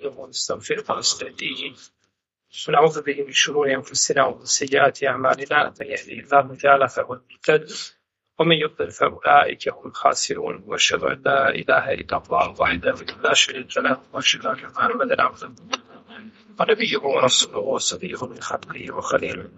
نستغفره ونستغفره ونستهديه ونعوذ به من شرور أنفسنا ومن سيئات أعمالنا من يهده الله تعالى فهو المهتد ومن يضلل فأولئك هم الخاسرون وأشهد أن لا إله إلا الله وحده لا شريك له وأشهد أن محمدا عبده ونبيه ورسوله وصفيه من خلقه وخليله.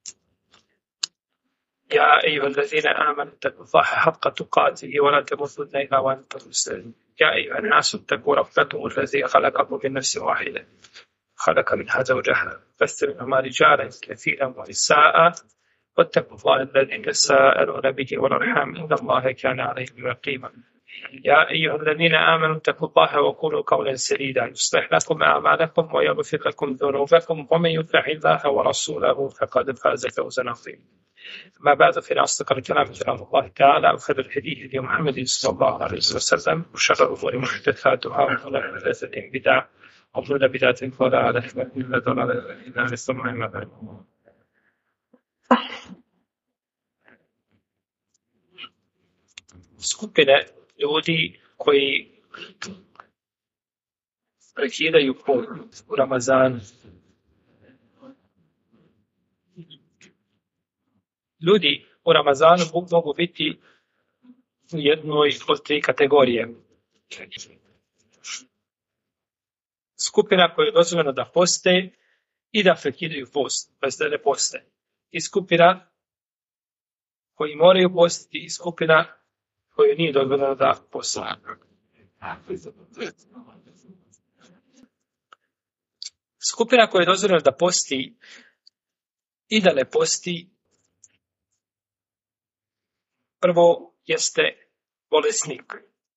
يا أيها الذين آمنوا اتقوا الله حق تقاته ولا تموتن إلا وأنتم مسلمون. يا أيها الناس اتقوا ربكم الذي خلقكم من نفس واحدة خلق منها زوجها بث منهما رجالا كثيرا ونساء واتقوا الله الذي تساءلون به والأرحام إن الله كان عليكم رقيبا. يا أيها الذين آمنوا اتقوا الله وقولوا قولا سديدا يصلح لكم أعمالكم ويغفر لكم ذنوبكم ومن يطع الله ورسوله فقد فاز فوزا عظيما. ما بعد فإن أصدق الكلام كلام الله تعالى وخير الهدي هدي محمد صلى الله عليه وسلم وشر الأمور محدثاتها وكل محدثة بدعة وكل بدعة ضلالة وكل ضلالة في النار ثم أما بعد. Skupine ljudi koji prekidaju put u Ramazanu. Ljudi u Ramazanu mogu biti u jednoj od tri kategorije. Skupina koja je dozvoljena da poste i da prekidaju post, bez da ne poste. I skupina koji moraju postiti i skupina koju nije dozvoljeno da poste. Skupina koja je dozvoljena da posti i da ne posti, prvo jeste bolesnik.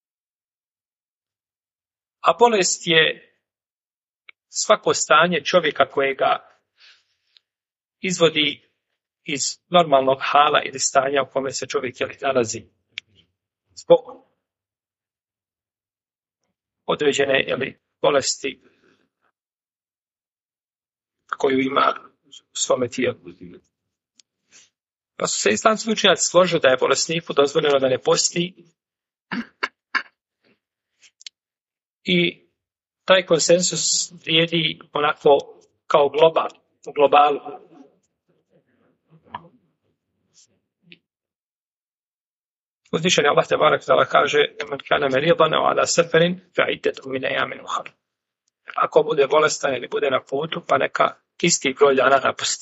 A bolest je svako stanje čovjeka kojega izvodi iz normalnog hala ili stanja u kome se čovjek nalazi. Zbog određene bolesti koju ima u svome tijelu. Pa su se islamski učenjaci složili da je bolesniku dozvoljeno da ne posti i taj konsensus vrijedi onako kao u globalu. Uzvišeni Allah tebarek ta'ala kaže: "Men kana maridan aw ala safarin fa iddatun min ayamin ukhra." Ako bude bolestan ili bude na putu, pa neka isti broj dana napusti.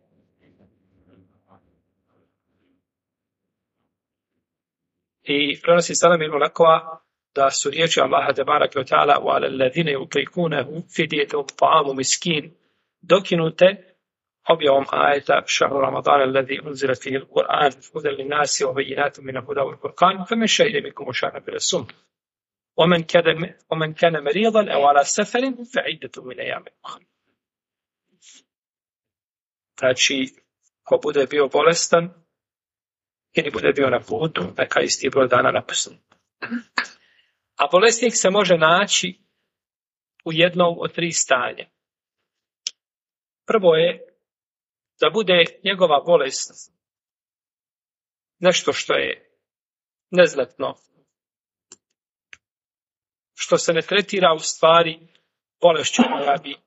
I prenosi Salam ibn Lakwa da su riječi Allaha tebareke ve ta'ala: "Wa alal ladhina yutiqunahu fidyatun ta'amu miskin" dokinute objavom ajeta šahru Ramadana alladhi unzila fihi al-Qur'an hudan lin-nasi wa bayyinatin min al-huda wal-furqan faman shahida minkum ash-shahra falyasum ومن كان مريضا أو على سفر فعدة من أيام أخرى. Znači, ko bude bio bolestan ili bude bio na putu, neka isti broj dana napusti. A bolesnik se može naći u jednom od tri stanja. Prvo je da bude njegova bolest nešto što je neznatno, što se ne tretira u stvari bolešću koja bi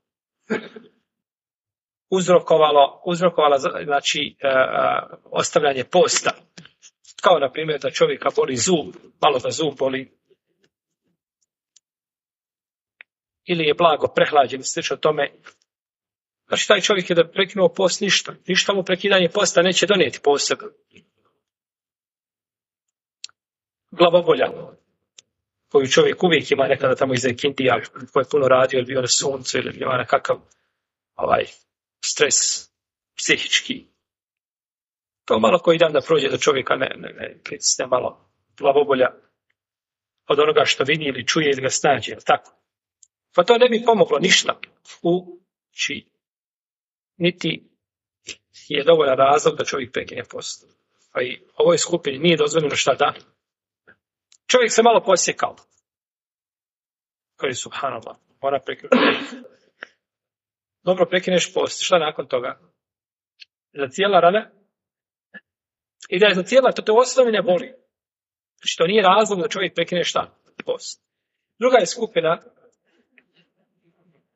uzrokovala znači ostavljanje posta. Kao na primjer da čovjeka boli zub, malo da zub boli, ili je blago prehlađen, slično tome. Znači taj čovjek je da prekinuo post ništa mu prekidanje posta neće donijeti posebno. Glavobolja koju čovjek uvijek ima nekada tamo iza ikindija, koji je puno radio ili bio na suncu ili bio nekakav stres psihički. To malo koji dan da prođe do čovjeka ne pritisne malo glavobolja od onoga što vidi ili čuje ili ga snađe, tako. Pa to ne bi pomoglo ništa niti je dovoljan razlog da čovjek prekine post. Pa i ovoj skupini nije dozvoljeno šta da. Čovjek se malo posjekao. Koji subhanallah, mora prekinuti. Dobro, prekineš post, šta nakon toga? Za cijela rana? I da je za cijela, to te osnovi ne boli. Znači to nije razlog da čovjek prekine šta? Post. Druga je skupina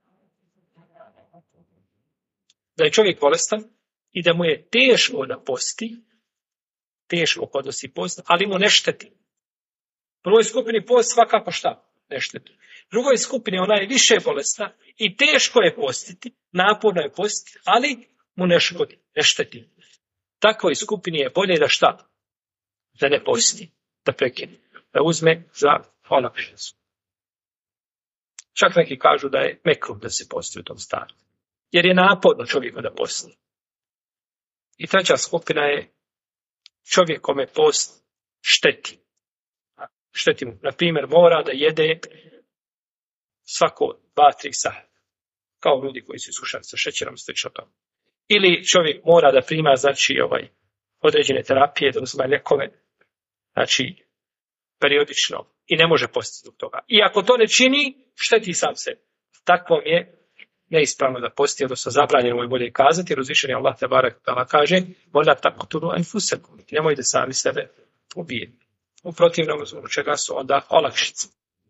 da je čovjek bolestan i da mu je teško da posti, teško podnosi post, ali mu ne šteti. Prvoj skupini post svakako šta? Ne šteti. Drugoj skupini ona je više bolesna i teško je postiti, naporno je postiti, ali mu ne škodi, ne šteti. Takvoj skupini je bolje da šta? Da ne posti, da prekine, da uzme za olakšicu. Čak neki kažu da je mekruh da se posti u tom stanju. Jer je naporno čovjeku da posti. I treća skupina je čovjek kome post šteti. Šteti mu, na primjer, mora da jede svako 2-3 sata. Kao ljudi koji su iskušani sa šećerom, slično tome. Ili čovjek mora da prima, znači, određene terapije, da uzme lijekove, znači, periodično. I ne može postiti zbog toga. I ako to ne čini, šteti sam se. Takvom je neispravno da posti, odnosno zabranjeno mu je bolje kazati, jer uzvišeni Allah te barek tala kaže, vola taqtulu anfusakum, nemojte sami sebe ubijeti. U protivnom, zbog čega su onda olakšice.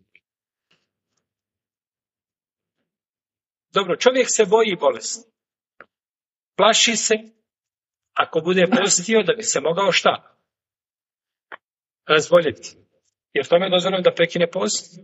Dobro, čovjek se boji bolesti. Plaši se, ako bude postio, da bi se mogao šta? Razboljeti. Jer tome je dozvoljeno da prekine post?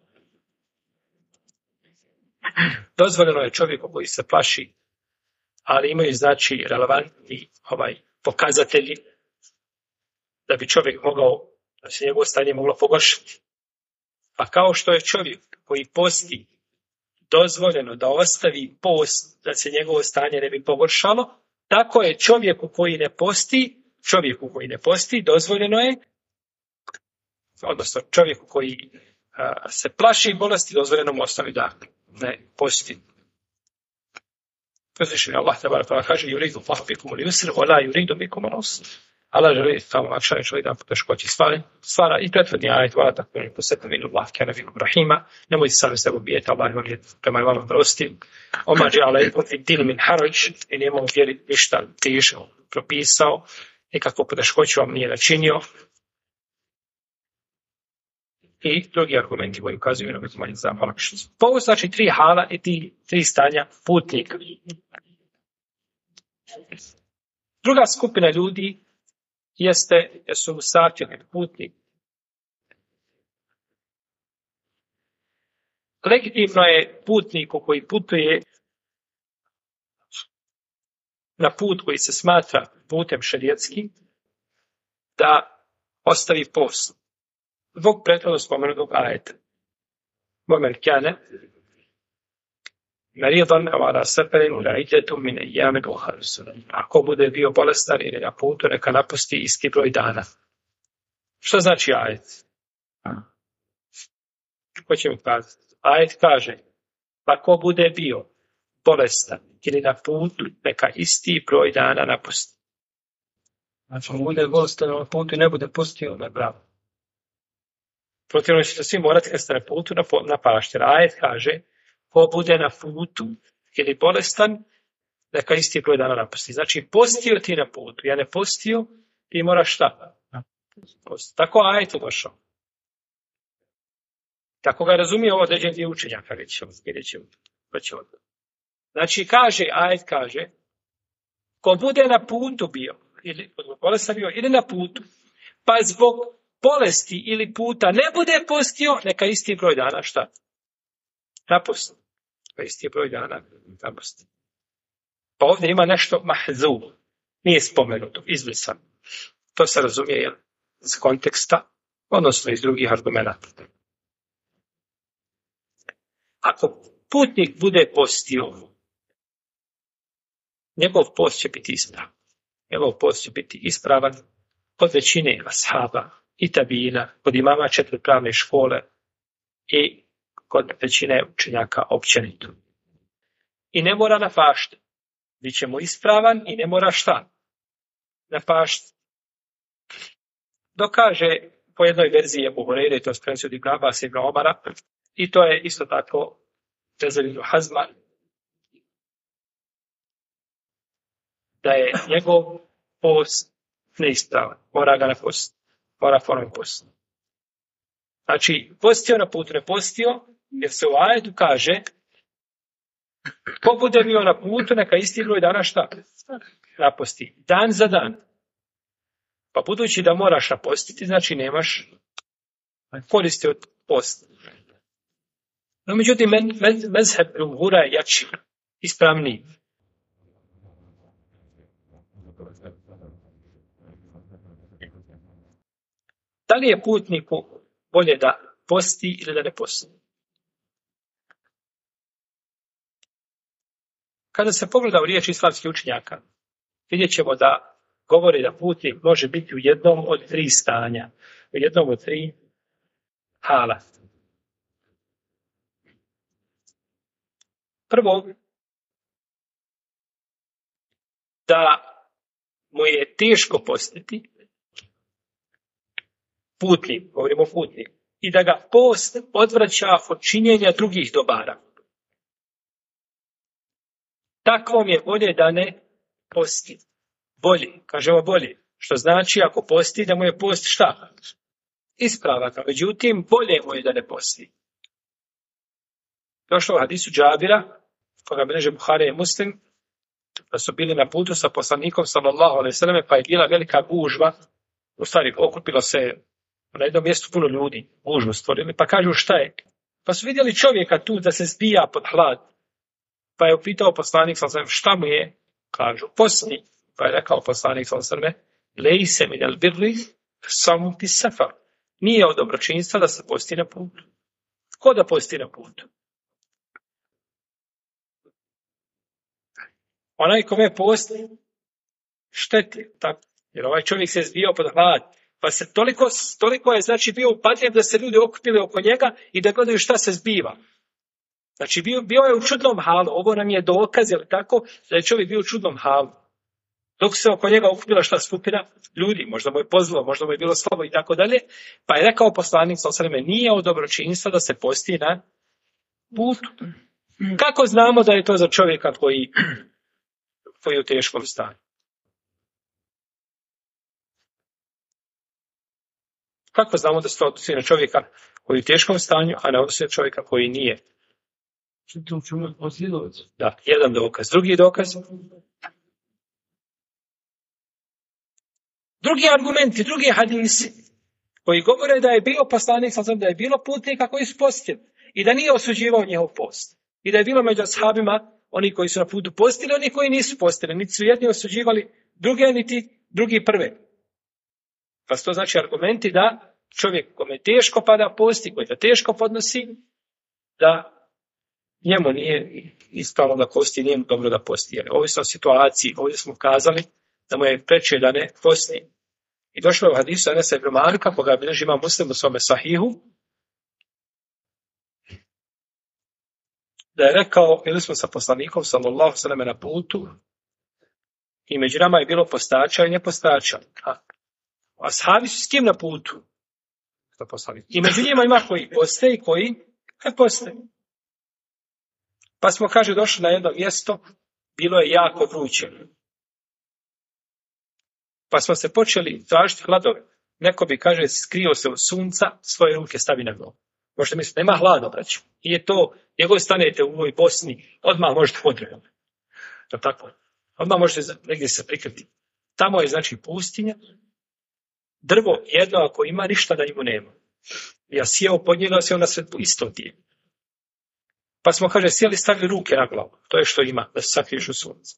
Dozvoljeno je čovjeku koji se plaši, ali imaju znači relevantni pokazatelji da bi čovjek mogao, da se njegovo stanje moglo pogoršati. A kao što je čovjek koji posti dozvoljeno da ostavi post da se njegovo stanje ne bi pogoršalo, tako je čovjeku koji ne posti dozvoljeno je, odnosno čovjeku koji se plaši bolesti, dozvoljeno mu ostavi da ne posti. Uzvišeni Allah tebareke kaže: "Yuridu Allahu bikum al-yusra wa la yuridu bikum al-usra." Allah želi samo olakšanje, želi da poteškoće stvara i prethodni ajet: "Wa la takunu posatminu Allah kana bikum rahima." Nemojte sami sebe ubijeti, Allah vam je prema vama prosti. Oma ja'ala lakum fi din min haraj, i nema u vjeri ništa teško propisao, nikakvu poteškoću vam nije načinio. I drugi argumenti koji ukazuju na uzimanje za olakšicu. Ovo znači 3 hala i 3 stanja putnika. Druga skupina ljudi jesu musafiri, putnik. Legitimno je putniku koji putuje na put koji se smatra putem šerijatski da ostavi post. Zbog prethodno spomenutog ajeta. Momen kane maridan aw ala safarin fa'idatun min ayyamin ukhra. Ako bude bio bolestan ili na putu, neka napusti isti broj dana. Što znači ajet? Ko će mi kazati? Ajet kaže, ako bude bio bolestan ili na putu, neka isti broj dana napusti. Znači, bude bolestan na putu i ne bude postio, ne bravo. Protivno ćete svi morati kad ste na putu na pašter. Ajet kaže, ko bude na putu ili bolestan, neka isti broj dana napusti. Znači, postio ti na putu, ja ne postio, ti moraš šta? Postiti. Tako ajet je došao. Tako ga razumije ovo određen dio učenjaka, Znači, ajet kaže, ko bude na putu bio, ili bolestan bio, ili na putu, pa zbog bolesti ili puta ne bude postio, neka isti broj dana šta? Napusti. Pa isti broj dana napusti. Pa ovdje ima nešto mahzu. Nije spomenuto, izbrisano. To se razumije iz konteksta, odnosno iz drugih argumenata. Ako putnik bude postio, njegov post će biti ispravan. Njegov post će biti ispravan kod većine ashaba i tabina, kod imama 4 pravne škole i kod većine učenjaka općenito. I ne mora napašti. Biće mu ispravan i ne mora šta? Napašti. Dokaže po jednoj verziji Ebu Hureyre, to je prenosio od Ibn Abasa i Ibn Omara, i to je isto tako Džezer ibn Hazma, da je njegov post neispravan. Mora ga napustiti. Mora ponovno postiti. Znači, postio na putu, ne postio, jer se u ajetu kaže Ko bude bio na putu, neka isti broj dana šta? Naposti. Dan za dan. Pa budući da moraš napostiti, znači nemaš koristi od posta. No, međutim, mezheb džumhura je jači, ispravniji. Da li je putniku bolje da posti ili da ne posti? Kada se pogleda u riječi islamskih učenjaka, vidjet ćemo da govori da putnik može biti u jednom od 3 stanja, u jednom od 3 hala. Prvo, da mu je teško postiti, putnik, govorimo o putniku, i da ga post odvraća od činjenja drugih dobara. Takvom je bolje da ne posti. Bolji, kažemo bolji, što znači ako posti da mu je post šta? Ispravan. Međutim, bolje mu je da ne posti. Došlo u hadisu Džabira, koga bilježe Buhari i Muslim, da su bili na putu sa poslanikom sallallahu alejhi ve selleme, pa je bila velika gužva, u stvari okupilo se na jednom mjestu puno ljudi, gužvu stvorili, pa kažu šta je? Pa su vidjeli čovjeka tu da se zbija pod hlad, pa je upitao poslanik sallallahu alejhi ve selleme šta mu je? Kažu posti. Pa je rekao poslanik sallallahu alejhi ve selleme lejse minel birri samu fi safar. Nije od dobročinstva da se posti na putu. Ko da posti na putu? Onaj kome posti šteti, tako. Jer ovaj čovjek se zbio pod hlad, pa se toliko je znači bio upadljiv da se ljudi okupili oko njega i da gledaju šta se zbiva. Znači bio je u čudnom halu, ovo nam je dokaz, jel tako, da je čovjek bio u čudnom halu. Dok se oko njega okupila šta skupina ljudi, možda mu je pozlo, možda mu je bilo slabo i tako dalje, pa je rekao poslanik sallallahu alejhi ve selleme nije od dobročinstva da se posti na putu. Kako znamo da je to za čovjeka koji je u teškom stanju? Kako znamo da se to odnosi na čovjeka koji je u teškom stanju, a ne odnosi na čovjeka koji nije? Da, jedan dokaz. Drugi dokaz. Drugi argumenti, drugi hadisi koji govore da je bio poslanik, da je bilo putnika koji su postili i da nije osuđivao njihov post. I da je bilo među ashabima oni koji su na putu postili, oni koji nisu postili. Niti su jedni osuđivali druge, niti drugi prve. Pa to znači argumenti da čovjek kome teško pada posti, koji ga teško podnosi, da njemu nije ispravno da posti, nije dobro da posti. Jer ovisno o situaciji, ovdje smo kazali da mu je preče da ne posti. I došlo je u hadisu Enesa ibn Malika, koga bilježi Imam Muslim u svome sahihu, da je rekao, bili smo sa poslanikom sallallahu alejhi ve selleme na putu i među nama je bilo postača i nepostača. A ashabi su s kim na putu? I među njima ima koji poste i koji ne poste. Pa smo, kaže, došli na jedno mjesto, bilo je jako vruće. Pa smo se počeli tražiti hladove. Neko bi, kaže, skrio se od sunca, svoje ruke stavi na glavu. Možete misliti, nema hlada, braću. I je to, njegov stanete u ovoj Bosni, odmah možete podrijeti. To tako. Odmah možete negdje se prikriti. Tamo je, znači, pustinja. Drvo jedno, ako ima, ništa da njemu nema. Ja sjeo pod njega, sjeo na sve isto tije. Pa smo, kaže, sjeli, stavili ruke na glavu. To je što ima, da se sakriješ u sunce.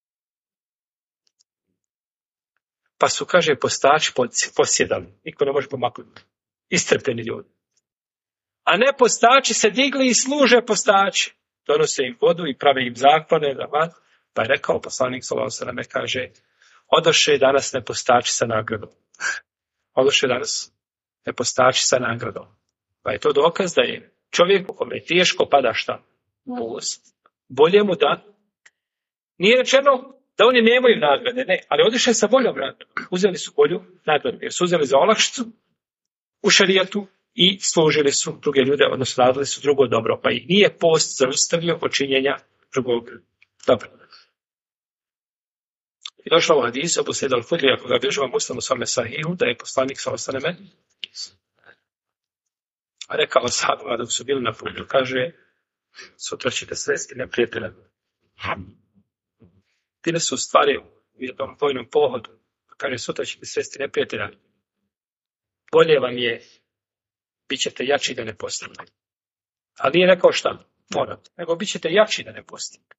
Pa su, kaže, postači posjedali. Niko ne može pomaknuti. Istrpljeni ljudi. A ne postači se digli i služe postači. Donose im vodu i prave im zaklone. Pa je rekao poslanik sallallahu alejhi ve selleme, kaže, odoše danas ne postači sa nagradom. Odoše danas ne postači sa nagradom. Pa je to dokaz da je čovjek u kome teško pada šta? Post. Bolje mu da. Nije rečeno da oni nemaju nagrade, ne, ali odiše sa boljom nagradom. Uzeli su bolju nagradu, jer su uzeli za olakšicu u šerijatu i služili su druge ljude, odnosno radili su drugo dobro, pa ih nije post zaustavio počinjenja drugog dobra. I došlo u hadisu Abu Sejid al-Hudri, ako ga bilježi Muslim u svome sahihu, da je poslanik sallallahu alejhi ve selleme rekao ashabima dok su bili na putu, kaže, sutra ćete sresti neprijatelja. Bile su stvari u jednom vojnom pohodu. Kaže, sutra ćete sresti neprijatelja. Bolje vam je, bit ćete jači da ne postignete. Ali nije rekao šta morate, nego bit ćete jači da ne postignete.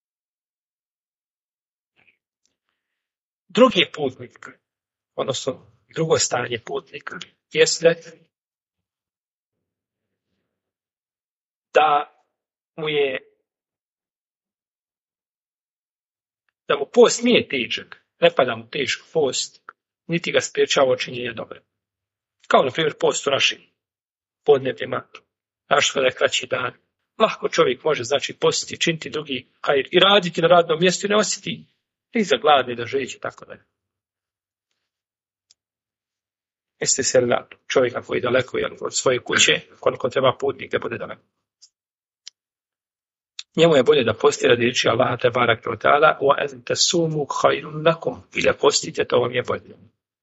Drugi putnik, odnosno drugo stanje putnika, jeste da mu post nije težak, ne pada mu teško post, niti ga spriječava činjenje dobre. Kao, na primjer, post u našim podnebljima, našto da je kraći dan. Lahko čovjek može, znači, postiti, činiti drugi hajr i raditi na radnom mjestu i ne osjeti ni za gladni da žeći, tako da je. Jeste se na čovjeka koji je daleko od svoje kuće, koliko treba putnik da bude daleko. Njemu je bolje da posti radi riječi Allaha tebaraka ve taala wa an tasumu khairun lakum, i da postite, to vam je bolje.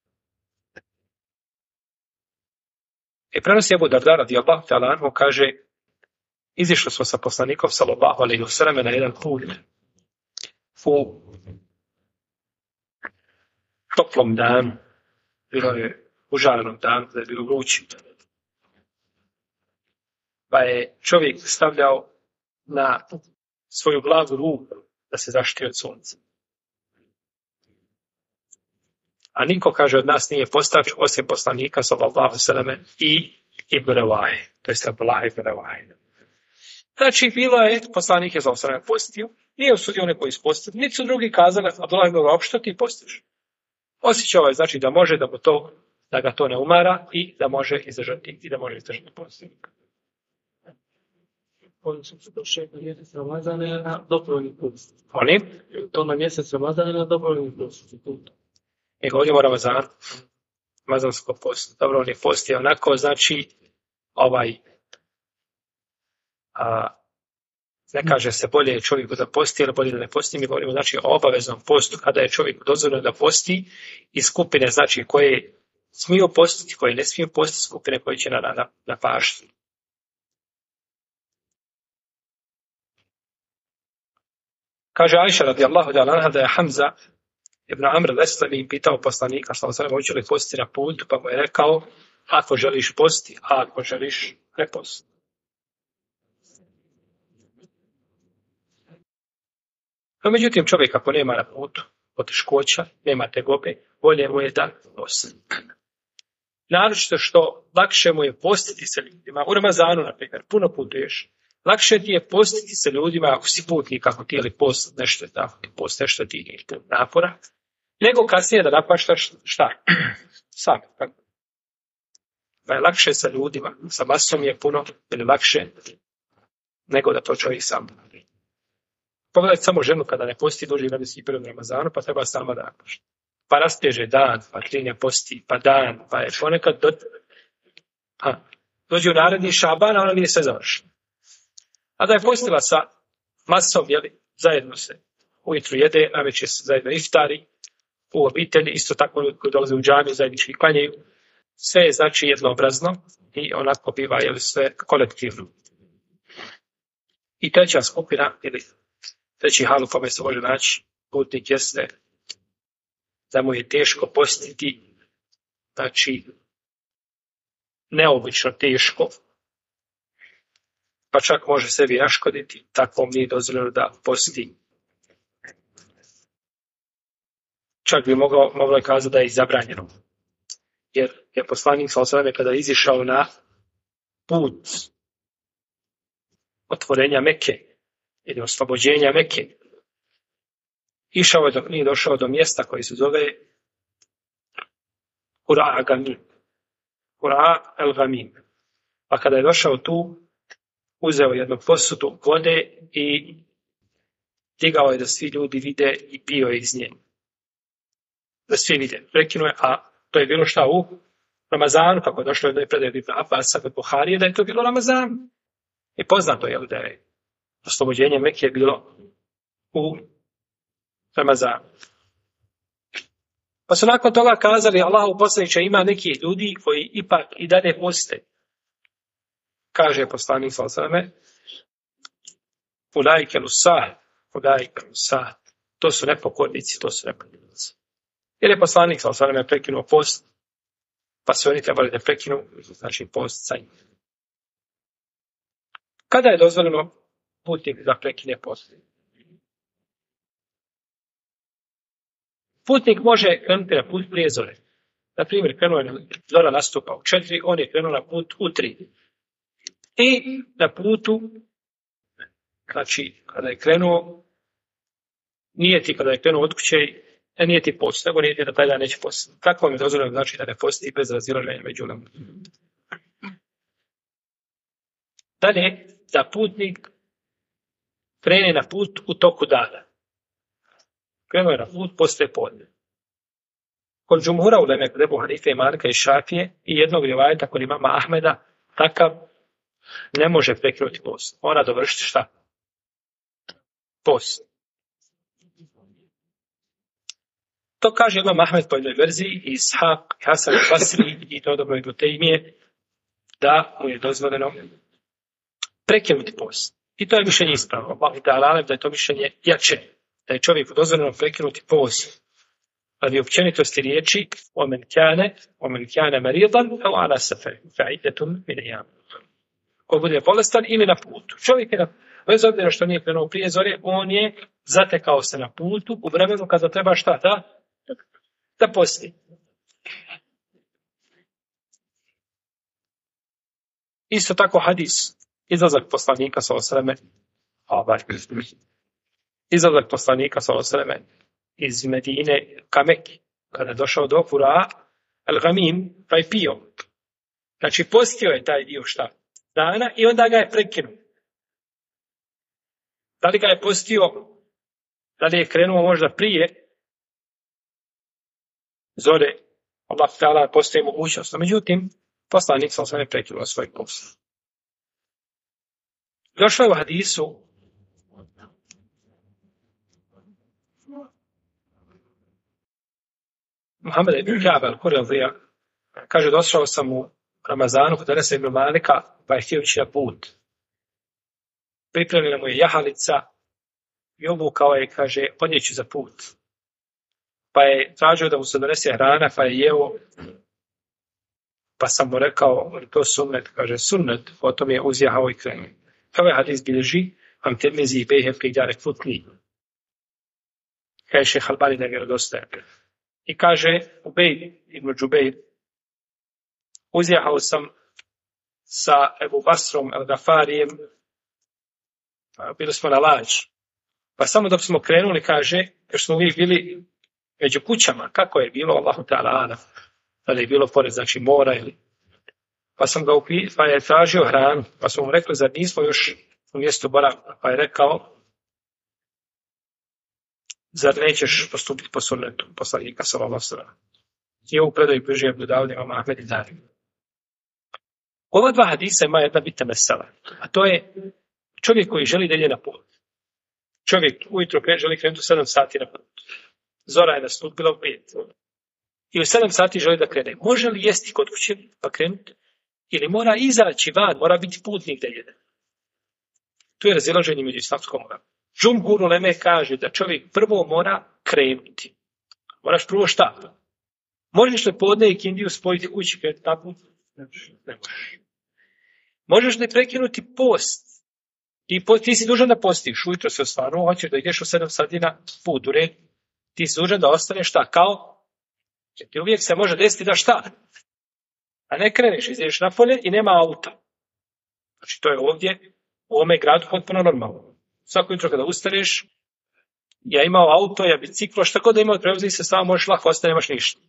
I prenosi Ebu Darda radijallahu ta'ala anhu, kaže, izišli smo sa poslanikom sallallahu alejhi ve sellem na jedan put u toplom danu, bilo je užarenom danu, da je bilo vruće. Pa je čovjek stavljao na svoju glavu ruku da se zaštiti od sunca. A niko, kaže, od nas nije postavio osim poslanika sallallahu alejhi ve selleme i Ibn Revaje, to jest Abdullah ibn Revaje. Znači, bilo je, poslanik je sallallahu alejhi ve selleme postio, nije osudio neko ispostio, niti su drugi kazali, Abdullah ibn Revaje, što ti postiš? Osjećao je, znači, da može da ga to ne umara i da može izdržati postio. Oni su došli na mjesec Ramazana na dobrovoljni post. Oni? To na mjesec Ramazana na dobrovoljni post. I govorimo o Ramazanu. Ramazansko post. Dobrovoljni post je onako, znači, ne kaže se bolje je čovjeku da posti, ili bolje da ne posti. Mi govorimo, znači, o obaveznom postu kada je čovjek dozvoljeno da posti i skupine, znači, koje smiju postiti, koje ne smiju postiti, skupine koje će na paštu. Kaže Ajša radijallahu ta'ala anha da je Hamza ibn Amr al-Aslami pitao poslanika sallallahu alejhi ve sellem hoće li postiti na putu, pa mu je rekao, ako želiš postiti, a ako želiš ne postiti. No, međutim, čovjek ako nema na putu poteškoća, nema tegobe, bolje mu je da posti. Naročito što lakše mu je postiti sa ljudima. U Ramazanu, na primjer, puno putuješ. Lakše ti je postiti sa ljudima ako si putnik, ako ti je li post nešto je tako, post nešto ti je napora, nego kasnije da napaštaš šta? Sam. Pa je lakše sa ljudima, sa masom je puno ili lakše nego da to čovjek sam. Pogledajte samo ženu kada ne posti duži vremenski period Ramazanu, pa treba sama da napašta. Pa rasteže dan, pa klinja posti, pa dan, pa je ponekad dođe u naredni Šaban, a ona nije sve završena. A da je postila sa masom, jeli, zajedno se ujutru jede, navečer se zajedno iftari, u obitelji, isto tako koji dolaze u džamiju, zajednički klanjaju. Sve je, znači, jednoobrazno i onako biva, jeli, sve kolektivno. I treća skupina, ili treći hal u kome se može naći putnik, jeste da mu je teško postiti, znači, neobično teško, pa čak može sebi naškoditi, takvom nije dozvoljeno da posti. Čak bi moglo kazati da je zabranjeno. Jer je poslanik sallallahu alejhi ve sellem kada je izišao na put otvorenja Mekke ili oslobođenja Mekke, išao je dok nije došao do mjesta koji se zove Qura el-Gamim. Pa kada je došao tu, uzeo jednu posudu vode i digao je da svi ljudi vide i pio je iz nje. Da svi vide. Prekinuo je, a to je bilo šta u Ramazanu, kako je došlo da je predaj Ibn Abbasa kod Buharije, da je to bilo Ramazan. I poznato je da je oslobođenje Mekke bilo u Ramazanu. Pa su nakon toga kazali, Allahu poslaniče, ima neki ljudi koji ipak i dalje poste. Kaže poslanik sallallahu alejhi ve sellem, Ulajke lusah. To su nepokornici. Jer je poslanik sallallahu alejhi ve sellem prekinuo post, pa su oni trebali da prekinu, znači post sa njim. Kada je dozvoljeno putnik da prekine post? Putnik može krenuti na put prije zore. Na primjer, krenuo je zora nastupa u 4, on je krenuo na put u 3. I na putu, znači, kada je krenuo, kada je krenuo od kuće, nije ti post, nego nije ti da taj dan neće postiti. Kako vam je dozvoljeno, znači da ne posti bez razilaženja među nama. Dalje, da putnik krene na put u toku dana. Krenuo je na put poslije podne. Kod džumhura uleme, kod Ebu Hanife, Malika i Šafije i jednog rivajeta kod imama Ahmeda, takav ne može prekinuti post. Ona dovršiti šta? Post. To kaže imam Ahmed po jednoj verziji, Ishaq, Hasan al-Basri i to dobro Ibn Tejmije, da mu je dozvoljeno prekinuti post. I to je mišljenje ispravno. Da je to mišljenje jače. Da je čovjeku dozvoljeno prekinuti post. Radi općenitosti riječi, omen kjane maridan, au ala safer, fa'idatun min ayyam. Ko bude bolestan ili na putu. Čovjek je bez obzira što nije krenuo prije zore, on je zatekao se na putu u vremenu kada treba šta? Da posti. Isto tako hadis. Izlazak poslanika iz Medine ka Meki, kada je došao do Fura al-Gamim, pa je pio. Znači, postio je taj dio šta? Dana i onda ga je prekinuo. Da li ga je postio, da li je krenuo možda prije zore, Allah ta'ala postoji mogućnost. Međutim, poslanik sam sve prekinuo svoj post. Došlo je u hadisu Muhammed ibn Ka'b al-Kurazija, kaže, došao sam u Ramazanu kod Enesa ibn Malika, pa je htio ići na put. Pripremljena mu je jahalica i obukao je, kaže, odjeću za put. Pa je tražio da mu se donese hrana, pa je jeo. Pa sam mu rekao, to sunnet, kaže, sunnet, potom je uzjahao i krenuo. Ovaj hadis bilježi, vam Tirmizi i Bejhefke i Darek Futni. Kaže Šejh Albani da je vjerodostojan. I kaže Ubejd ibn Džubeir, uzjahao sam sa Ebu Basrom el-Gafarijem, bili smo na lađ. Pa samo dok smo krenuli, kaže, još smo uvijek bili među kućama, kako je bilo, Allahu ta'ala, da li je bilo pored, znači mora ili... Pa je tražio hranu, pa smo mu rekli, zar nismo još u mjestu boravka, pa je rekao, zar nećeš postupiti po sunnetu poslanika sallallahu alejhi ve sellem. I ovu predaju bliže Abu Davud imam Ahmed i Darim. Ova dva hadisa ima jedna bitna mesela, a to je čovjek koji želi da ide na put. Čovjek ujutro želi krenuti u 7 sati na put. Zora je nastupila u 5. I u 7 sati želi da krene. Može li jesti kod kuće pa krenuti? Ili mora izaći van, mora biti putnik da jede? Tu je razilaženje među islamskom ulema. Džumhur uleme kaže da čovjek prvo mora krenuti. Moraš prvo šta? Možeš li podne i kindiju spojiti kući kad na put? Ne možeš. Možeš li prekinuti post? Ti si dužan da postiš. Ujutro se ostvarno, hoćeš da ideš u 7 sati na put. U red, ti si dužan da ostaneš šta? Kao? Jer ti uvijek se može desiti da šta? A ne kreneš, ideš napolje i nema auta. Znači to je ovdje, u ovome gradu potpuno normalno. Svako jutro kada ustaneš, ja imao auto, ja biciklo, šta god da imao prevozi se samo možeš lako ostane, nemaš ništa.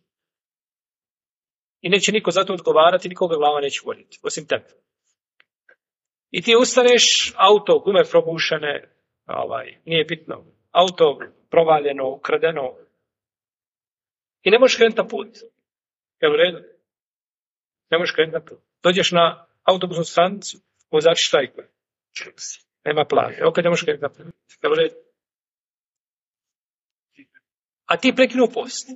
I neće niko za to odgovarati, nikoga glava neće voditi, osim tebe. I ti ustaneš, auto, gume probušene, nije bitno, auto provaljeno, ukradeno. I ne možeš krenuti na put. Jel u redu? Ne možeš krenuti na put. Dođeš na autobusnu stanicu, vozač štrajkuje. Nema plan. Evo kad ne možeš krenuti na put. Jel u redu? A ti prekinuo post.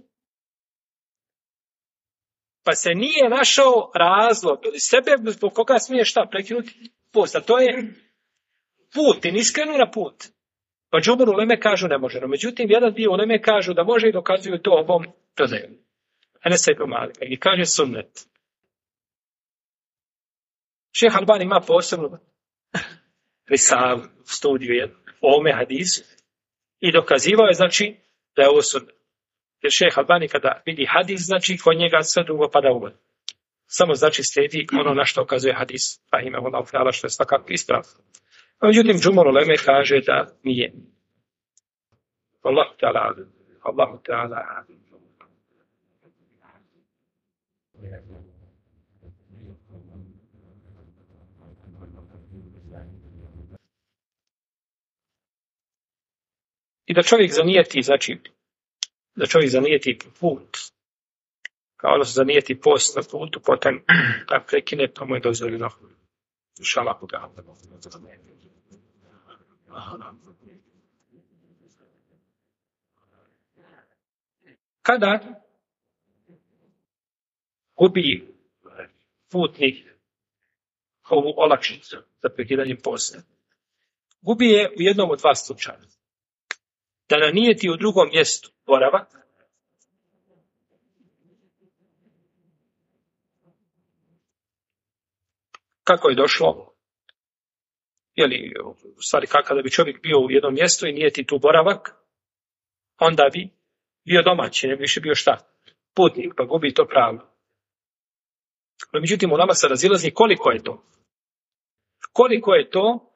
Pa se nije našao razlog ili sebe zbog koga smiješ šta prekinuti post. A to je put i niskrenu na put. Pa džumhur uleme kažu ne može. No, međutim, jedan dio uleme kažu da može i dokazuju to ovom predajom. Enesa ibn Malika i kaže sunnet. Šejh Albani ima posebnu risalu, studiju o ovome hadisu i dokazivao je, znači, da je ovo sunnet. Jer šejh Albani kada vidi hadis, znači, kod njega sve drugo pada u vodu. Samo, znači, slijedi ono na što ukazuje hadis. Pa ime Allah ta'ala, što je svakako ispravno. Međutim, džumhur uleme kaže da nije. Allahu ta'ala, Allahu ta'ala. I da čovjek zanijeti, znači, da čovjek zanijeti put, kao ono se zanijeti post na putu, potom da prekine, to mu je dozvoljeno. Šalaku ga. Kada gubi putnik ovu olakšicu za prekidanje posta, gubi je u jednom od dva slučaja. Da nanijeti u drugom mjestu boravak, kako je došlo, jeli, u stvari kada bi čovjek bio u jednom mjestu i nijeti tu boravak, onda bi bio domaći, ne bi više bio šta? Putnik, pa gubi to pravo. No, međutim, u nama se razilazi koliko je to. Koliko je to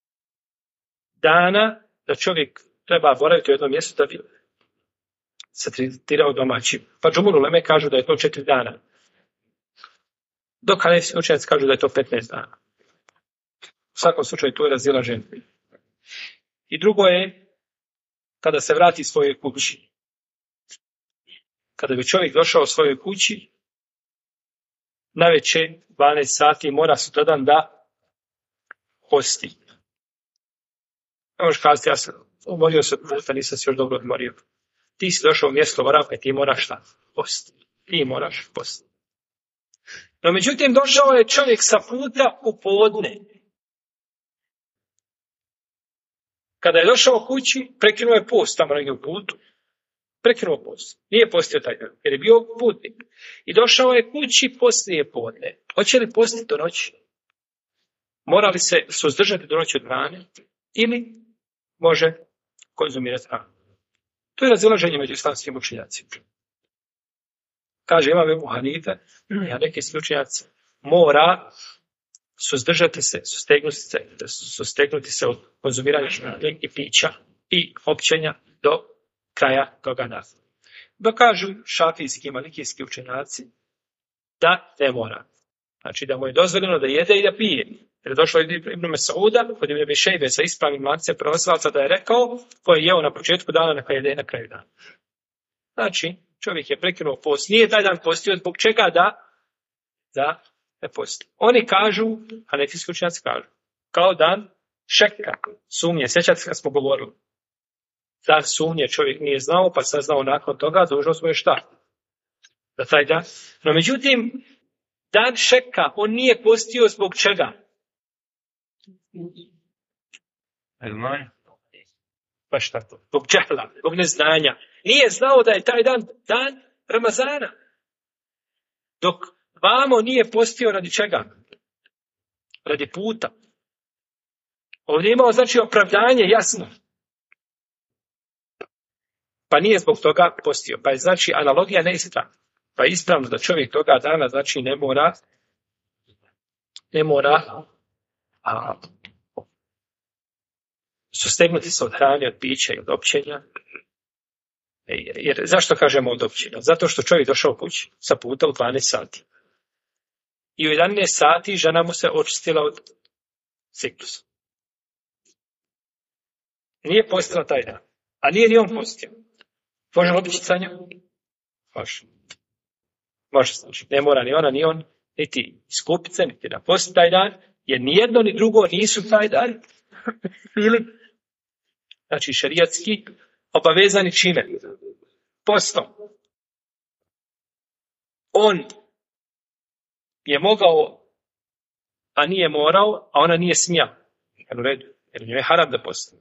dana da čovjek treba boraviti u jednom mjestu da bi se tretirao domaćim. Pa džumhur uleme kažu da je to 4 dana. Dok hanefijski učenjaci kažu da je to 15 dana. U svakom slučaju to je razilaženje. I drugo je kada se vrati svojoj kući. Kada bi čovjek došao svojoj kući, navečer 12 sati mora sutradan da posti. Ne možeš kazati, ja sam umorio se puta, nisam se još dobro odmorio. Ti si došao u mjesto boravka i ti moraš šta? Posti. Ti moraš posti. No međutim, došao je čovjek sa puta u podne. Kada je došao kući, prekinuo je post tamo negdje u putu. Prekinuo post. Nije postio taj dan, jer je bio putnik. I došao je kući poslije podne. Hoće li postiti do noći? Mora li se suzdržati do noći od hrane? Ili može konzumirati hranu? To je razilaženje među islamskim učenjacima. Kaže imam Ebu Hanife, a neki učenjaci mora suzdržati se, sustegnuti se od konzumiranja hrane i pića i općenja do kraja toga naziva. Dok kažu šafijski i malikijski učenjaci da ne mora. Znači da mu je dozvoljeno da jede i da pije. Jer je došlo Ibn Mesauda, kod Ibn Abi Šejbe sa ispravnim lancem prenosilaca da je rekao ko je jeo na početku dana, neka jede na kraju dana. Znači, čovjek je prekinuo post. Nije taj dan postio zbog čega da ne posti. Oni kažu, hanefijski učenjaci kažu, kao dan šeka, sumnje. Sjećate se kad smo govorili. Dan sumnje čovjek nije znao, pa saznao nakon toga, dužnost mu je šta? Da taj dan. No međutim, dan šeka, on nije postio zbog čega? Pa šta to? Zbog džehla, zbog neznanja. Nije znao da je taj dan Ramazana. Dok vamo nije postio radi čega? Radi puta. Ovdje je imao znači opravdanje, jasno. Pa nije zbog toga postio. Pa je znači analogija neispravna. Pa je ispravno da čovjek toga dana znači ne mora sustegnuti se od hrane, od pića i od općenja. Jer zašto kažemo od općenja? Zato što čovjek došao kući sa puta u 12 sati. I u 11 sati žena mu se očistila od ciklusa. Nije postila taj dan. A nije ni on postio. Može li otići sa njom? Može, znači. Ne mora ni ona, ni on, niti iskupiti se, niti da posti taj dan, jer ni jedno ni drugo nisu taj dan. Ili, znači, šerijatski obavezani čime? Postom. On je mogao, a nije morao, a ona nije smijala. U redu. jer njoj je haram da posti.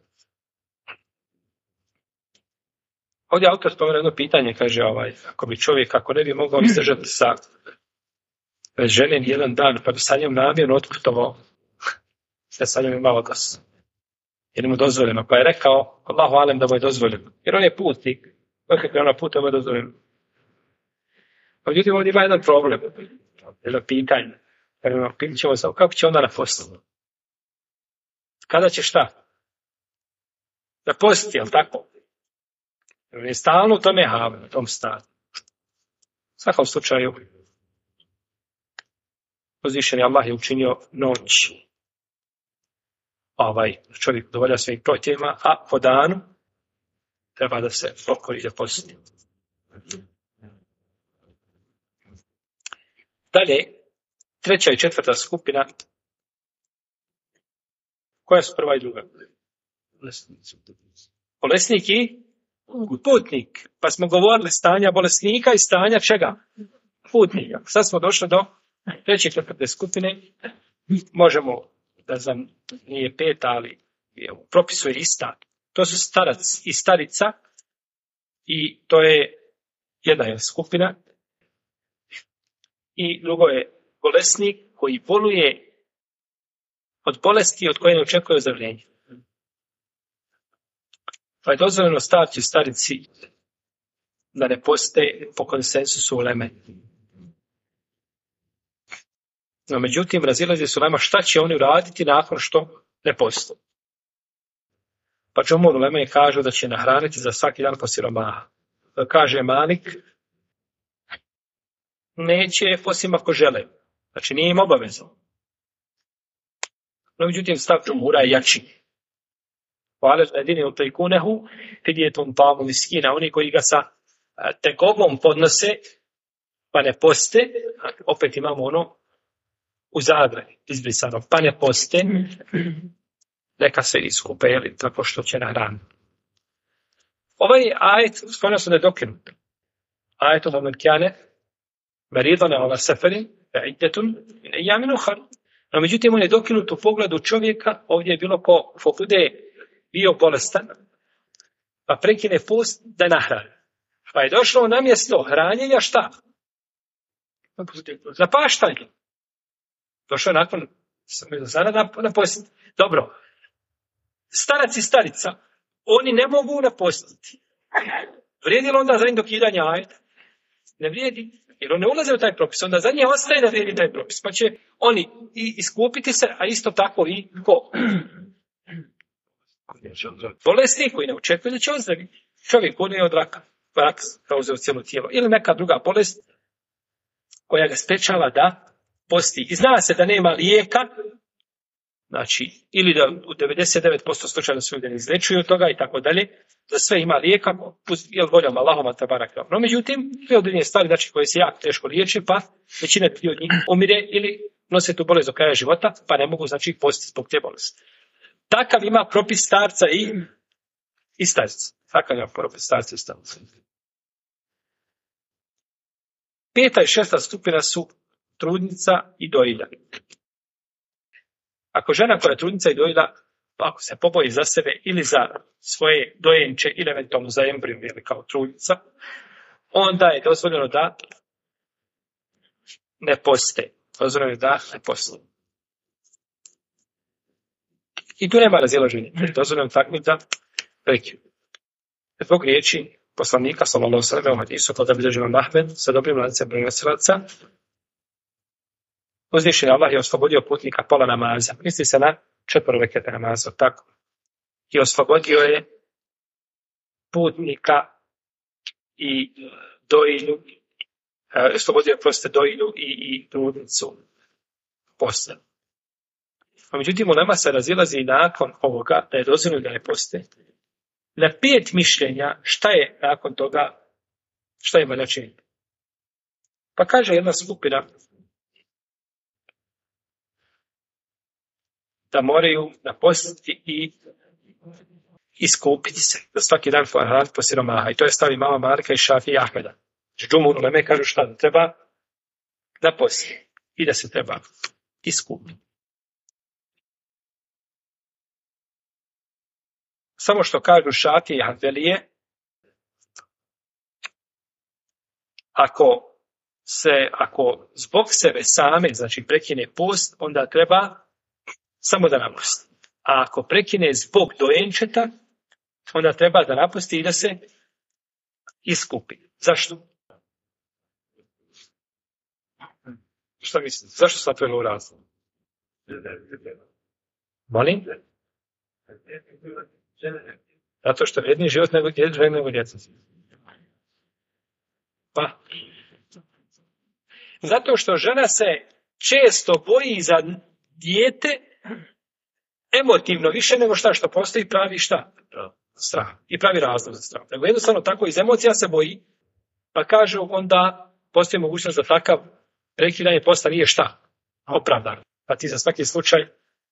Ovdje autor spomenuo jedno pitanje, kaže ako bi čovjek, ako ne bi mogao izdržati sa ženem jedan dan, pa bi sa njom namjerno otputovao, sve sa njom imao odnos. Jer mu dozvoljeno. Pa je rekao, Allahu alem da mu je dozvoljeno. Jer on je putnik. Kako je ona puta, mu je dozvoljeno. Međutim, ovdje ima jedan problem. Jedno pitanje. Kako će onda na poslu? Kada će šta? Da posti, jel tako? Jer je stalno u tome havu, na tom stanu. U svakom slučaju, uzvišeni Allah je učinio noć. Čovjek dovolja svojim prohtjevima, a po danu treba da se pokori i da posti. Dalje, treća i četvrta skupina. Koja su prva i druga? Bolesnik i putnik. Pa smo govorili stanja bolesnika i stanja čega? Putnika. Sad smo došli do treće i četvrte skupine. Možemo, da znam, nije pet, ali propisuje ista. To su starac i starica i to je jedna skupina. I drugo je bolesnik koji boluje od bolesti od koje ne očekuje ozdravljenje. Pa je dozvoljeno starcu i starici da ne poste po konsensusu uleme. No, međutim, razilazi se ulema šta će oni uraditi nakon što ne poste. Pa džumhur uleme kažu da će nahraniti za svaki dan po siromaha. Kaže Malik, neće osim ako žele. Znači nije im obavezno. No, međutim, stav džumhura je jači. Hvala jedini u tajkunehu, fidjetom tamu miskina, oni koji ga sa tegobom podnose, pa ne poste, opet imamo ono u zagradi, izbrisano, pa ne poste, neka se iskupe, jeli, tako što će nahraniti. Ovaj ajet, spomnio sam da je dokinut. Ajet od Amerikane, meridone ova seferi, idetun, jamin uhar. No, međutim, on je dokinut u pogledu čovjeka, ovdje je bilo ko bude bio bolestan, pa prekine post da nahrani. Pa je došlo na mjesto hranjenja šta? Zapaštanje. Došlo je nakon na post. Dobro. Starac i starica, oni ne mogu napostiti. Vrijedi li onda za njih dokidanje ajeta? Ne vrijedi, jer on ne ulaze u taj propis. Onda za njih ostaje da vrijedi taj propis. Pa će oni i iskupiti se, a isto tako i ko? Bolesnik koji ne očekuje da će ozdraviti. Čovjek boluje od raka. Rak preuzeo cijelo tijelo. Ili neka druga bolest koja ga sprečava da posti. I zna se da nema lijeka, znači, ili da u 99% slučajeva se ljudi ne izlečuju od toga i tako dalje. Za sve ima lijeka, jel voljom Allahoma tabaraka. No, međutim, sve određene stvari, znači, koje se jako teško liječe, pa većina od njih umire ili nose tu bolest do kraja života, pa ne mogu, znači, postiti zbog te bolesti. Takav ima propis starca i starica. Takav ima propis starca i starica. Peta i šesta skupina su trudnica i dojilja. Ako žena koja je trudnica i dojilja, ako se poboji za sebe ili za svoje dojenče ili eventualno za embriju ili kao trudnica, onda je dozvoljeno da ne poste. Dozvoljeno da ne poste. I tu nema razilaženja. Dozvoljeno tako da prekinu. Zbog riječi poslanika, sallallahu alejhi ve sellem, u hadisu kod bilježi Imam Ahmed, sa dobrim lancem prenosilaca, uzvišeni Allah je oslobodio putnika pola namaza. Misli se na 4 rekete namaza, tako. I oslobodio je putnika i dojilju, oslobodio je proste dojilju i trudnicu posle. A međutim, ulema se razilazi i nakon ovoga da je dozvoljeno da ne poste. Na 5 mišljenja šta je nakon toga, šta ima načiniti. Pa kaže jedna skupina da moraju napostiti i iskupiti se. Da svaki dan hraniti po siromaha. I to je stavi mama Malika i Šafija i Ahmeda. Džumhur uleme kažu šta da treba da posti i da se treba iskupiti. Samo što kažu Šafije i Hanbelije, ako zbog sebe same, znači prekine post, onda treba samo da napusti. A ako prekine zbog dojenčeta, onda treba da napusti i da se iskupi. Zašto? Šta mislite? Zašto sam napravila u razlogu? Molim? Zato što jedni život nego djeca. Pa. Zato što žena se često boji za dijete emotivno više nego što postoji pravi strah. I pravi razlog za strah. Nego jednostavno tako iz emocija se boji, pa kažu onda postoji mogućnost da takav prekidanje posta nije opravdan. Pa ti za svaki slučaj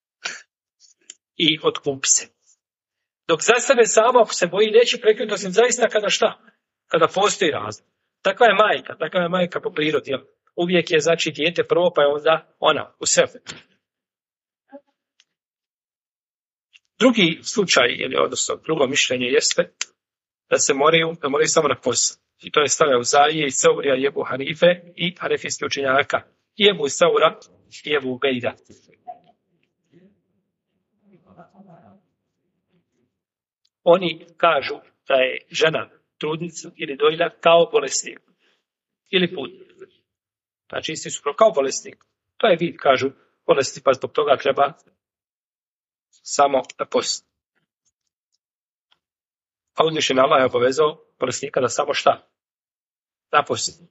i otkupi se. Dok za sebe samo ako se boji neće prekinuti, osim zaista kada postoji razlog. Takva je majka po prirodi. Uvijek je znači dijete prvo, pa je onda ona u sebi. Drugi slučaj, odnosno drugo mišljenje jeste da moraju samo na posao. I to je stavljao Zahije i Seurija i Ebu Hanife i hanefijskih učenjaka. I Ebu Seura i Ebu Ubejda. Oni kažu da je žena trudnica ili dojilja kao bolesnik. Ili putnik. Znači isti su kao bolesnik. To je vid, kažu, bolesti, pa zbog toga treba samo da posti. A uzvišen Allah je obavezao bolesnika da samo da posti.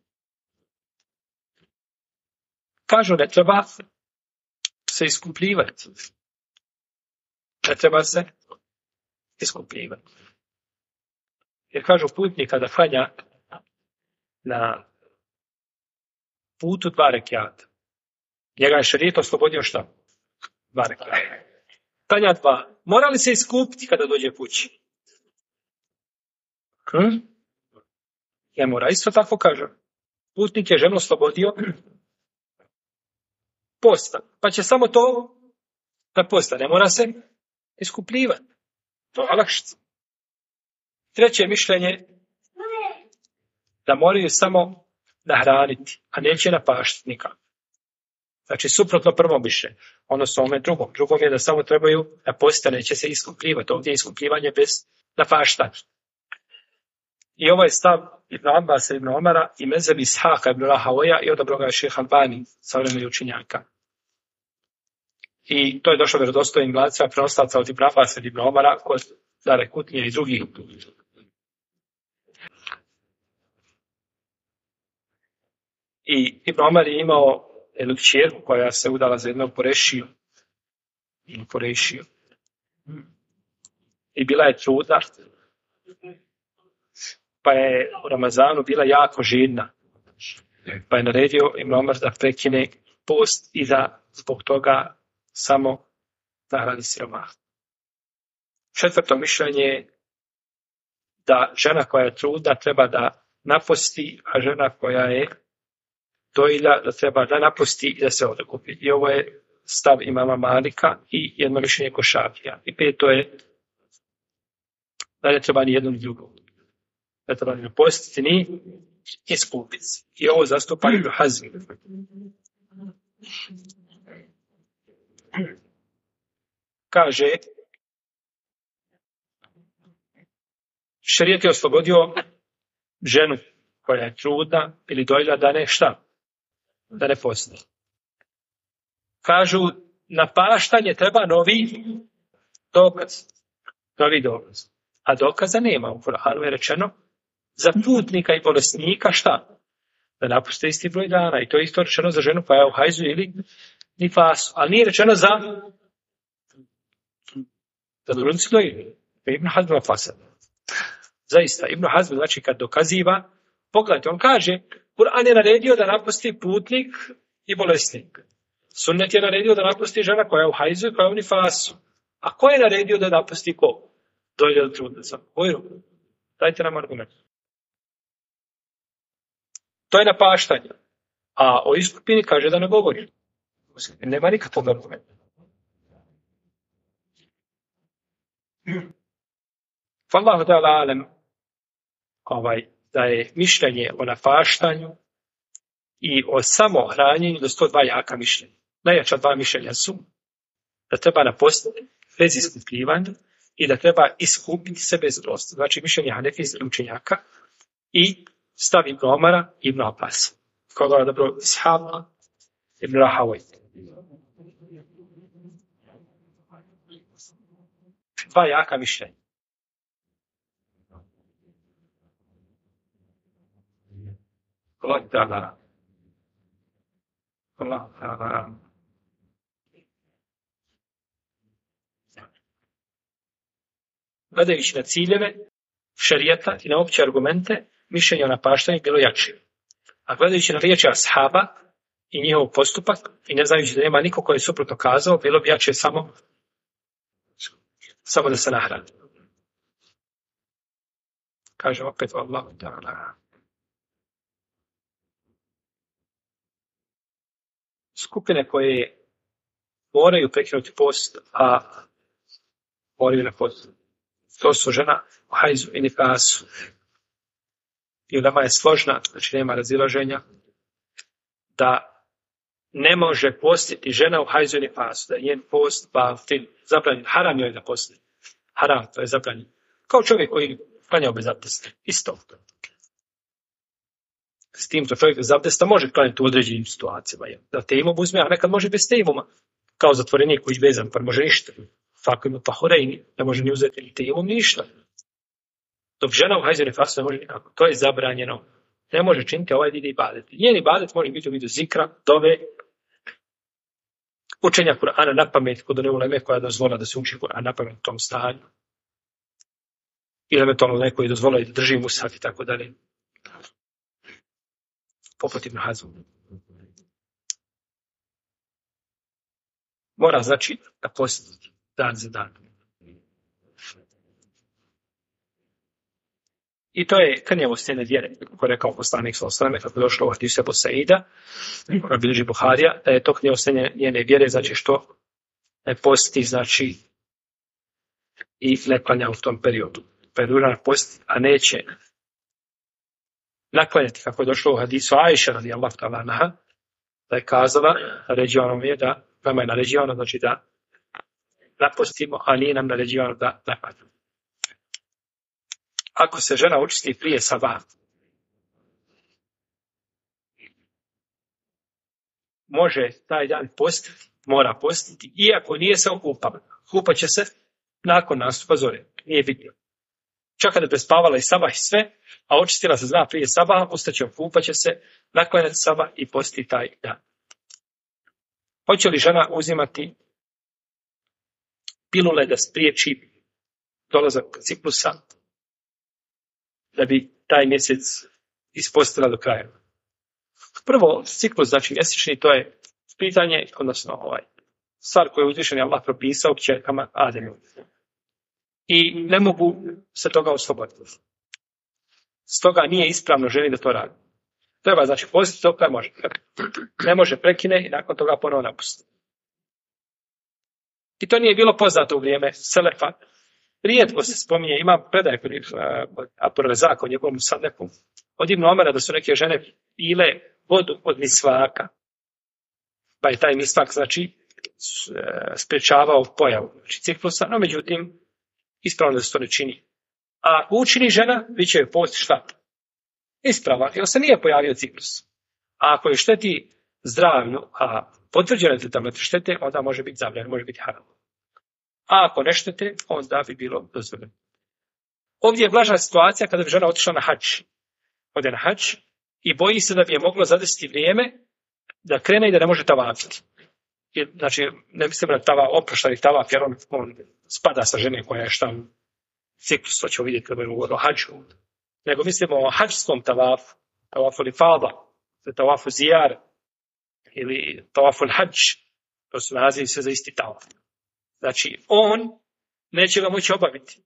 Kažu ne treba se iskupljivati. Ne treba se iskupljivati. Jer kažu putnik kada klanja na putu 2 rekiata. Njega je šerijet oslobodio 2 rekiata. Klanja 2. Mora li se iskupiti kada dođe kući? Ne mora. Isto tako kaže. Putnik je ženu oslobodio posta. Pa će samo to da posta. Ne mora se iskupljivati. To je olakšica. Treće mišljenje da moraju samo nahraniti, a neće napaštiti nikako. Znači, suprotno prvom mišljenju, odnosno ovome drugom. Drugom je da samo trebaju da posta, neće se iskupljivati. Ovdje je iskupljivanje bez napaštanja. I ovo je stav Ibn Abbasa, Ibn Omara i mezheb Ishaqa ibn Rahavoja i odabrao ga je Šejh Albani, savremeni učenjaka. I to je došlo vjerodostojnim lancima prenoslaca od Ibn Abbasa i Ibn Omara kod Dare Kutnije i drugih. I Ibn Omar je imao jednu kćerku koja se udala za jednog Kurejšiju. I bila je trudna. Pa je u Ramazanu bila jako žedna. Pa je naredio Ibn Omar da prekine post i da zbog toga samo nahrani siromaha. Četvrto mišljenje je da žena koja je trudna treba da naposti, a žena koja je dojilja da treba da napusti i da se odkupi. I ovo je stav imama Malika i jedno mišljenje kod Šafija. I peto je da ne treba ni jedno ni drugo. Ne treba ni napostiti ni iskupiti. I ovo zastupa Ibn Hazm. Kaže, šerijet je oslobodio ženu koja je trudna ili dojilja da ne da ne posti. Kažu, napaštanje treba novi dokaz. A dokaza nema. U Kur'anu je rečeno za putnika i bolesnika da napuste isti broj dana. I to je isto rečeno za ženu koja je u hajzu ili nifasu. Ali nije rečeno za trudnicu dojilju. Ibn Hazm je fasad. Zaista, Ibn Hazm znači kad dokaziva, pogledajte, on kaže, Kur'an je naredio da napusti putnik i bolesnik. Sunnet je naredio da napusti žena koja je u hajzu i koja je u nifasu. A ko je naredio da napusti ko? Dojilja do trudnica. Dajte nam argument. To je napaštanje. A o iskupini kaže da ne govori. Nema nikakvog argumenta. Wallahu ta'ala alem, da je mišljenje o napaštanju i o samohranjenju do 102 jaka mišljenja. Najjača 2 mišljenja su da treba napostiti bez iskupljivanja i da treba iskupiti se bez rosta. Znači mišljenje hanefijskih učenjaka i stav Ibn Omara i Ibn Abbas. Kao da dobro Ishaq Ibn Rahavoj. 2 jaka mišljenja. Allah ta'ala. Gledajući na ciljeve šerijata i na opće argumente, mišljenje o napaštanju bilo jače. A gledajući na riječi ashaba i njihov postupak i ne znajući da nema niko koji je suprotno kazao, bilo bi jače samo da se nahrani. Kaže opet Allah ta'ala. Skupine koje moraju prekinuti post, a moraju na post. To su žena u hajzu i nifasu. I ulema je složna, znači nema razilaženja, da ne može postiti žena u hajzu i nifasu, da je njen post zabranjen. Haram joj da posti. Haram, to je zabranjen. Kao čovjek koji klanja bez abdesta. Isto. S tim što čovjek bez abdesta može klanjati u određenim situacijama. Da tejmom uzme, a nekad može bez tejmoma. Kao zatvorenik koji je vezan, pa može ništa. Fako ima pahorejni, ne može ni uzeti ni tejmom, ni ništa. Dok žena u hajzu i nifasu ne može nikako. To je zabranjeno. Ne može činiti ovaj vid ibadet. Njen ibadet može biti u vidu zikra, dove, učenja Kur'ana na pamet kod one uleme koja je dozvola da se uči Kur'an na pamet u tom stanju. Ili eventualno neko je dozvolio da drži mushaf i tako dalje. Poput Ibn Hazm. Mora znači da posti dan za dan. I to je krnjavost njene vjere, kako je rekao poslanik s.a.v. kako je došlo u hadisu Ebu Saida, koja bilježi Buharija, da je to krnjavost njene vjere, znači što ne posti, znači i ne klanja u tom periodu. Pa je dužna postiti, a neće naklanjati, kako je došlo u hadisu Ajša radijallahu ta'ala anha, da je kazala, naređivano je da, nama je naređivano, znači da napostimo, a nije nam naređivano da naklanjamo. Ako se žena očisti prije sabaha, može taj dan postiti, mora postiti, iako nije se okupala. Kupat će se nakon nastupa zore. Nije bitno. Čak kada je prespavala i sabah i sve, a očistila se zna prije sabaha, ustaće, okupat će se, naklanjati sabah i postiti taj dan. Hoće li žena uzimati pilule da spriječi dolazak ciklusa, da bi taj mjesec ispostila do kraja? Prvo, ciklus, znači mjesečni, to je pitanje, odnosno stvar koju je uzvišeni Allah propisao kćerkama Ademu. I ne mogu se toga osloboditi. Stoga nije ispravno ženi da to radi. Treba, znači, postiti to kada može. Ne može, prekine i nakon toga ponovo napusti. I to nije bilo poznato u vrijeme Selefa. Rijetko se spominje, ima predaj kod Abdurrazaka o njegovom sadneku od Ibn Omara da su neke žene pile vodu od misvaka. Pa je taj misvak, znači, sprečavao pojavu, znači, ciklusa, no međutim, ispravno da se to ne čini. A ako učini žena, bit će joj post šta? Ispravan, jer se nije pojavio ciklus. A ako je šteti zdravlju, a potvrđeno je da štete, onda može biti zabranjeno, može biti haram. A ako ne štete, onda bi bilo dozvoljeno. Ovdje je blaža situacija kada bi žena otišla na hadž. Ode na hadž i boji se da bi je moglo zadesiti vrijeme da krene i da ne može tavafiti. Znači, ne mislim da oproštali tavaf, jer on spada sa žene koja je šta u ciklusu, to ćemo vidjeti kada budemo govorili o hadžu. Nego mislimo o hadžskom tavafu, tavafu li fada, tavafu zijar ili tavafu hadž. To su nazivi sve za isti tavaf. Znači, on neće ga moći obaviti.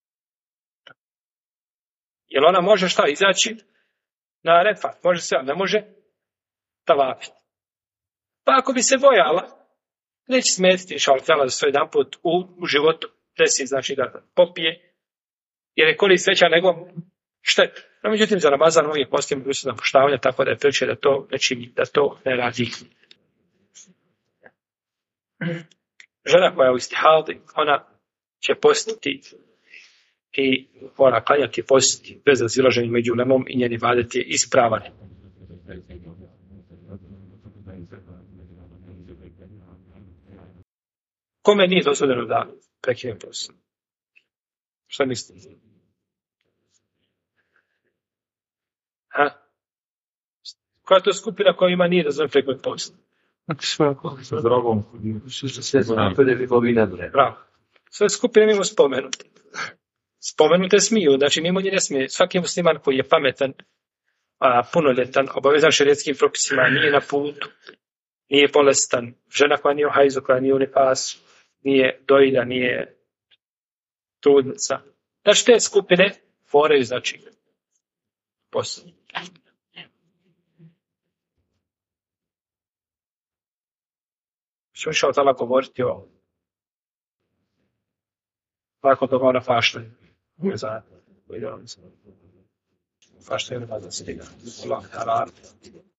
Jer ona može šta izaći na Arefat, može sve, ne može tavafiti. Pa ako bi se bojala, neće smetiti šaltala da se jedan put u životu desi, znači da popije jer je korist veća nego štet. No, međutim, za Ramazan uvijek postoji mogućnost napuštavanja, tako da je preče da to ne čini, da to ne radi. Žena koja je u istihadi, ona će postiti i mora klanjati, postiti bez razilaženja među ulemom i njen ibadet je ispravan. Kome nije dozvoljeno da prekine post? Šta mislite? Koja je to skupina koja ima nije dozvoljeno prekine post? S drogom. Bravo. Sve skupine mimo spomenute. Spomenute smiju, znači mimo nje ne smije. Svaki musliman koji je pametan, punoljetan, obavezan šerijetskim propisima, nije na putu, nije bolestan, žena koja nije u hajzu, koja nije u nifasu, nije dojilja, nije trudnica. Znači te skupine moraju, znači, posljednje. Što išao tala govoriti o tako dobro na faštanju. Faštanju nema da se diga. Allah,